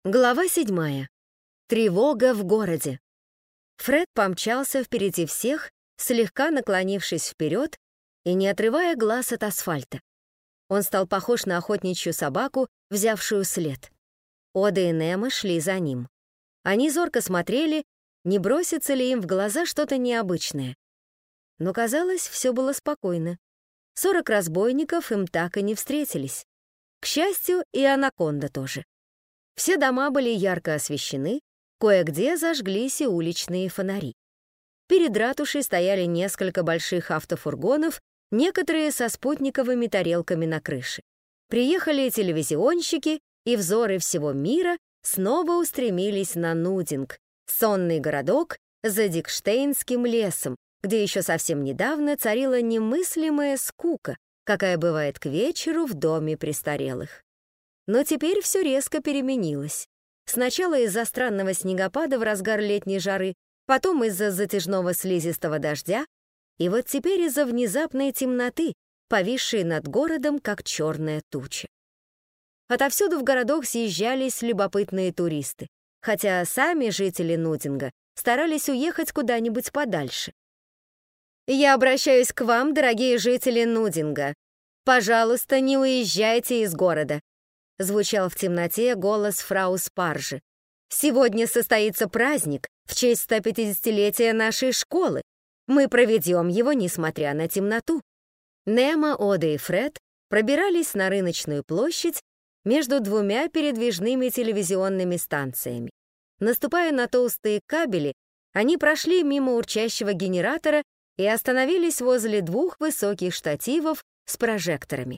Глава 7. Тревога в городе. Фред помчался впереди всех, слегка наклонившись вперед и не отрывая глаз от асфальта. Он стал похож на охотничью собаку, взявшую след. Ода и Немо шли за ним. Они зорко смотрели, не бросится ли им в глаза что-то необычное. Но, казалось, все было спокойно. 40 разбойников им так и не встретились. К счастью, и анаконда тоже. Все дома были ярко освещены, кое-где зажглись и уличные фонари. Перед ратушей стояли несколько больших автофургонов, некоторые со спутниковыми тарелками на крыше. Приехали телевизионщики, и взоры всего мира снова устремились на Нудинг, сонный городок за Дикштейнским лесом, где еще совсем недавно царила немыслимая скука, какая бывает к вечеру в доме престарелых. Но теперь все резко переменилось. Сначала из-за странного снегопада в разгар летней жары, потом из-за затяжного слизистого дождя, и вот теперь из-за внезапной темноты, повисшей над городом, как черная туча. Отовсюду в городок съезжались любопытные туристы, хотя сами жители Нудинга старались уехать куда-нибудь подальше. «Я обращаюсь к вам, дорогие жители Нудинга. Пожалуйста, не уезжайте из города», — звучал в темноте голос фрау Спаржи. «Сегодня состоится праздник в честь 150-летия нашей школы. Мы проведем его, несмотря на темноту». Немо, Ода и Фред пробирались на рыночную площадь между двумя передвижными телевизионными станциями. Наступая на толстые кабели, они прошли мимо урчащего генератора и остановились возле двух высоких штативов с прожекторами.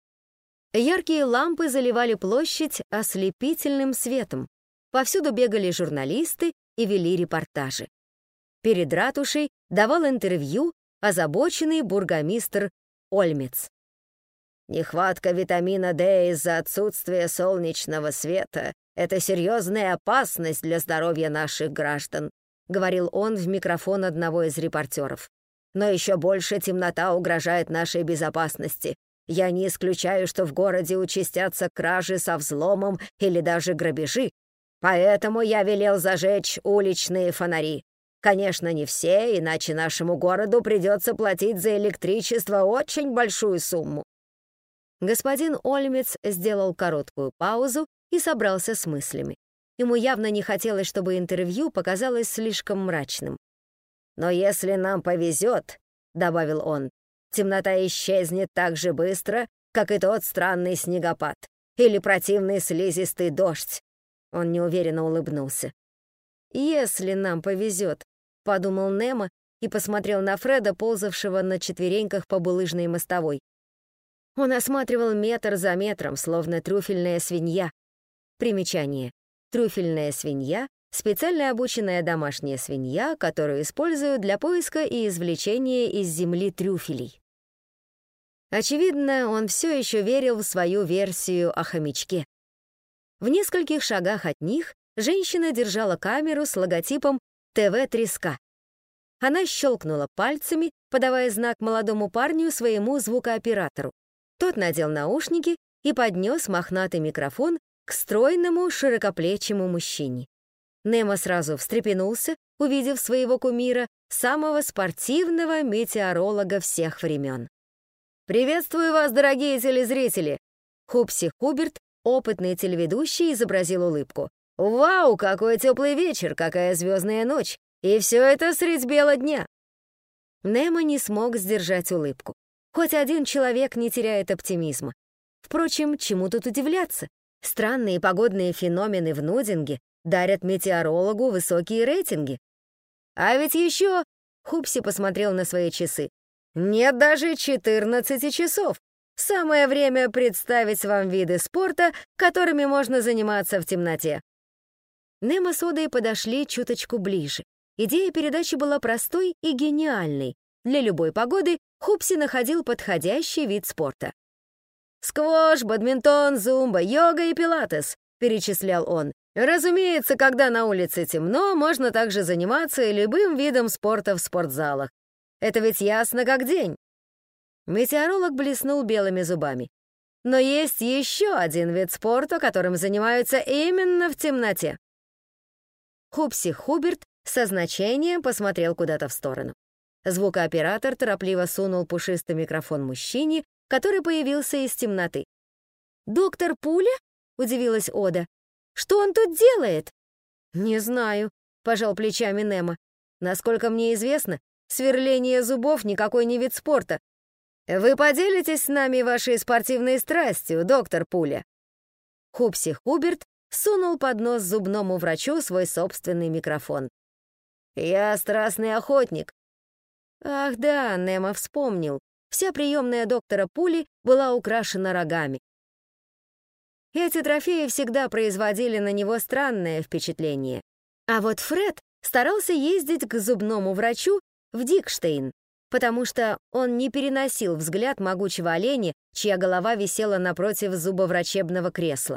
Яркие лампы заливали площадь ослепительным светом. Повсюду бегали журналисты и вели репортажи. Перед ратушей давал интервью озабоченный бургомистр Ольмец. «Нехватка витамина D из-за отсутствия солнечного света — это серьезная опасность для здоровья наших граждан», говорил он в микрофон одного из репортеров. «Но еще больше темнота угрожает нашей безопасности. Я не исключаю, что в городе участятся кражи со взломом или даже грабежи. Поэтому я велел зажечь уличные фонари. Конечно, не все, иначе нашему городу придется платить за электричество очень большую сумму». Господин Ольмец сделал короткую паузу и собрался с мыслями. Ему явно не хотелось, чтобы интервью показалось слишком мрачным. «Но если нам повезет, — добавил он, — темнота исчезнет так же быстро, как и тот странный снегопад или противный слизистый дождь». Он неуверенно улыбнулся. «Если нам повезет», — подумал Немо и посмотрел на Фреда, ползавшего на четвереньках по булыжной мостовой. Он осматривал метр за метром, словно трюфельная свинья. Примечание. Трюфельная свинья — специально обученная домашняя свинья, которую используют для поиска и извлечения из земли трюфелей. Очевидно, он все еще верил в свою версию о хомячке. В нескольких шагах от них женщина держала камеру с логотипом «ТВ-треска». Она щелкнула пальцами, подавая знак молодому парню, своему звукооператору. Тот надел наушники и поднес мохнатый микрофон к стройному, широкоплечему мужчине. Немо сразу встрепенулся, увидев своего кумира, самого спортивного метеоролога всех времен. «Приветствую вас, дорогие телезрители!» Хупси Хуберт, опытный телеведущий, изобразил улыбку. «Вау, какой теплый вечер, какая звездная ночь! И все это средь бела дня!» Немо не смог сдержать улыбку. Хоть один человек не теряет оптимизма. Впрочем, чему тут удивляться? Странные погодные феномены в Нудинге дарят метеорологу высокие рейтинги. А ведь еще... Хупси посмотрел на свои часы. Нет даже 14 часов. Самое время представить вам виды спорта, которыми можно заниматься в темноте. Немо с Одой подошли чуточку ближе. Идея передачи была простой и гениальной. Для любой погоды Хупси находил подходящий вид спорта. «Сквош, бадминтон, зумба, йога и пилатес», — перечислял он. «Разумеется, когда на улице темно, можно также заниматься любым видом спорта в спортзалах. Это ведь ясно как день». Метеоролог блеснул белыми зубами. Но есть еще один вид спорта, которым занимаются именно в темноте. Хупси Хуберт со значением посмотрел куда-то в сторону. Звукооператор торопливо сунул пушистый микрофон мужчине, который появился из темноты. «Доктор Пуля?» — удивилась Ода. «Что он тут делает?» «Не знаю», — пожал плечами Немо. «Насколько мне известно, сверление зубов никакой не вид спорта. Вы поделитесь с нами вашей спортивной страстью, доктор Пуля?» Хупси Хуберт сунул под нос зубному врачу свой собственный микрофон. «Я страстный охотник». Ах да, Немо вспомнил. Вся приемная доктора Пули была украшена рогами. Эти трофеи всегда производили на него странное впечатление. А вот Фред старался ездить к зубному врачу в Дикштейн, потому что он не переносил взгляд могучего оленя, чья голова висела напротив зубоврачебного кресла.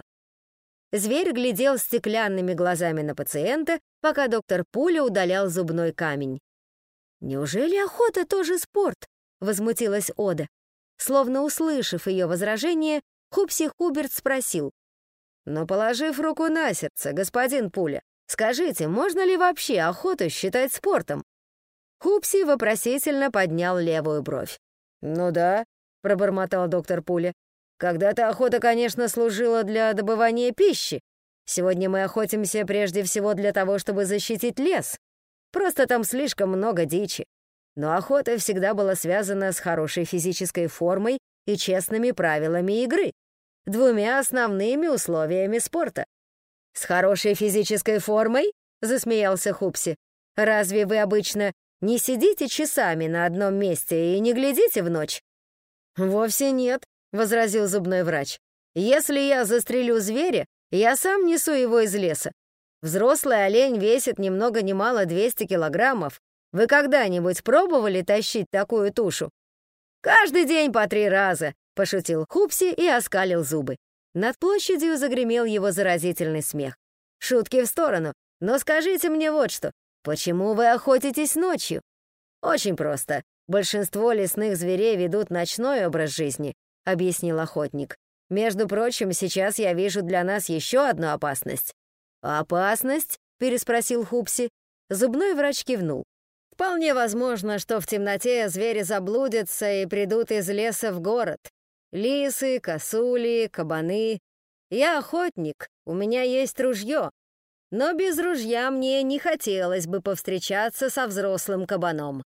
Зверь глядел стеклянными глазами на пациента, пока доктор Пуля удалял зубной камень. «Неужели охота тоже спорт?» — возмутилась Ода. Словно услышав ее возражение, Хупси Хуберт спросил. «Но положив руку на сердце, господин Пуля, скажите, можно ли вообще охоту считать спортом?» Хупси вопросительно поднял левую бровь. «Ну да», — пробормотал доктор Пуля. «Когда-то охота, конечно, служила для добывания пищи. Сегодня мы охотимся прежде всего для того, чтобы защитить лес. Просто там слишком много дичи. Но охота всегда была связана с хорошей физической формой и честными правилами игры, двумя основными условиями спорта». «С хорошей физической формой?» — засмеялся Хупси. «Разве вы обычно не сидите часами на одном месте и не глядите в ночь?» «Вовсе нет», — возразил зубной врач. «Если я застрелю зверя, я сам несу его из леса. Взрослый олень весит ни много ни мало 200 килограммов. Вы когда-нибудь пробовали тащить такую тушу?» «Каждый день по 3 раза», — пошутил Хупси и оскалил зубы. Над площадью загремел его заразительный смех. «Шутки в сторону, но скажите мне вот что. Почему вы охотитесь ночью?» «Очень просто. Большинство лесных зверей ведут ночной образ жизни», — объяснил охотник. «Между прочим, сейчас я вижу для нас еще одну опасность». «Опасность?» — переспросил Хупси. Зубной врач кивнул. «Вполне возможно, что в темноте звери заблудятся и придут из леса в город. Лисы, косули, кабаны. Я охотник, у меня есть ружье. Но без ружья мне не хотелось бы повстречаться со взрослым кабаном».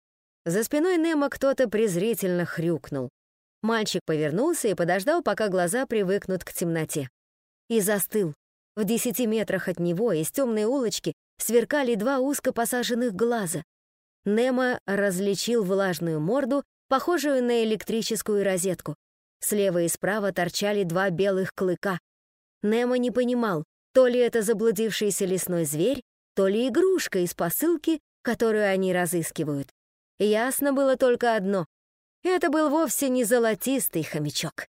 За спиной Немо кто-то презрительно хрюкнул. Мальчик повернулся и подождал, пока глаза привыкнут к темноте. И застыл. В 10 метрах от него из темной улочки сверкали 2 узко посаженных глаза. Немо различил влажную морду, похожую на электрическую розетку. Слева и справа торчали 2 белых клыка. Немо не понимал, то ли это заблудившийся лесной зверь, то ли игрушка из посылки, которую они разыскивают. Ясно было только одно — это был вовсе не золотистый хомячок.